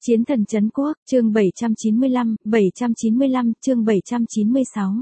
Chiến thần trấn quốc, chương 795, chương 796.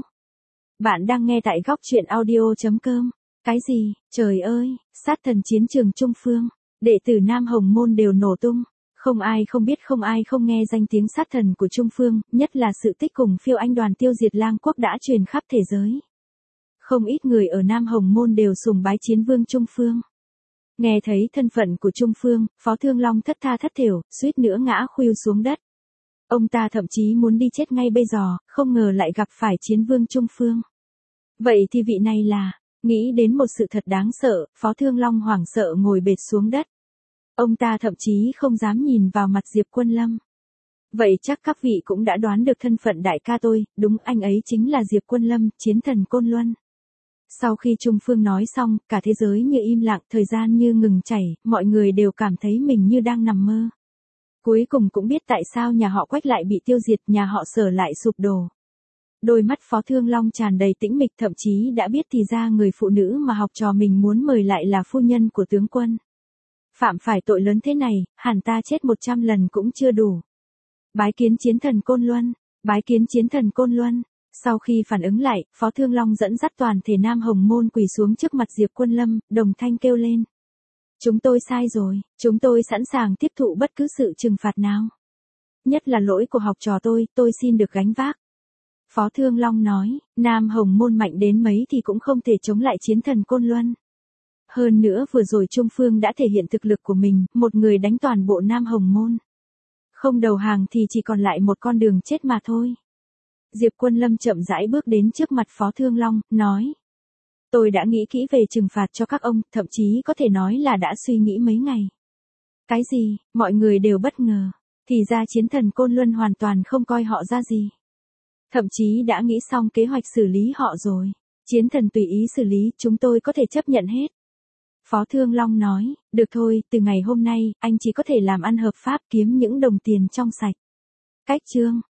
Bạn đang nghe tại góc truyện audio.com. Cái gì, trời ơi, sát thần chiến trường Trung Phương, đệ tử Nam Hồng Môn đều nổ tung. Không ai không biết, không ai không nghe danh tiếng sát thần của Trung Phương, nhất là sự tích cùng phiêu anh đoàn tiêu diệt lang quốc đã truyền khắp thế giới. Không ít người ở Nam Hồng Môn đều sùng bái chiến vương Trung Phương. Nghe thấy thân phận của Trung Phương, Phó Thương Long thất tha thất thểu, suýt nữa ngã khuỵu xuống đất. Ông ta thậm chí muốn đi chết ngay bây giờ, không ngờ lại gặp phải chiến vương Trung Phương. Vậy thì vị này là, nghĩ đến một sự thật đáng sợ, Phó Thương Long hoảng sợ ngồi bệt xuống đất. Ông ta thậm chí không dám nhìn vào mặt Diệp Quân Lâm. Vậy chắc các vị cũng đã đoán được thân phận đại ca tôi, đúng, anh ấy chính là Diệp Quân Lâm, chiến thần Côn Luân. Sau khi Trung Phương nói xong, cả thế giới như im lặng, thời gian như ngừng chảy, mọi người đều cảm thấy mình như đang nằm mơ. Cuối cùng cũng biết tại sao nhà họ Quách lại bị tiêu diệt, nhà họ Sở lại sụp đổ. Đôi mắt Phó Thương Long tràn đầy tĩnh mịch, thậm chí đã biết thì ra người phụ nữ mà học trò mình muốn mời lại là phu nhân của tướng quân. Phạm phải tội lớn thế này, hẳn ta chết 100 lần cũng chưa đủ. Bái kiến chiến thần Côn Luân, bái kiến chiến thần Côn Luân. Sau khi phản ứng lại, Phó Thương Long dẫn dắt toàn thể Nam Hồng Môn quỳ xuống trước mặt Diệp Quân Lâm, đồng thanh kêu lên. Chúng tôi sai rồi, chúng tôi sẵn sàng tiếp thụ bất cứ sự trừng phạt nào. Nhất là lỗi của học trò tôi xin được gánh vác. Phó Thương Long nói, Nam Hồng Môn mạnh đến mấy thì cũng không thể chống lại chiến thần Côn Luân. Hơn nữa vừa rồi Trung Phương đã thể hiện thực lực của mình, một người đánh toàn bộ Nam Hồng Môn. Không đầu hàng thì chỉ còn lại một con đường chết mà thôi. Diệp Quân Lâm chậm rãi bước đến trước mặt Phó Thương Long, nói. Tôi đã nghĩ kỹ về trừng phạt cho các ông, thậm chí có thể nói là đã suy nghĩ mấy ngày. Cái gì, mọi người đều bất ngờ. Thì ra chiến thần Côn Luân hoàn toàn không coi họ ra gì. Thậm chí đã nghĩ xong kế hoạch xử lý họ rồi. Chiến thần tùy ý xử lý, chúng tôi có thể chấp nhận hết. Phó Thương Long nói, được thôi, từ ngày hôm nay, anh chỉ có thể làm ăn hợp pháp kiếm những đồng tiền trong sạch. Cách chương.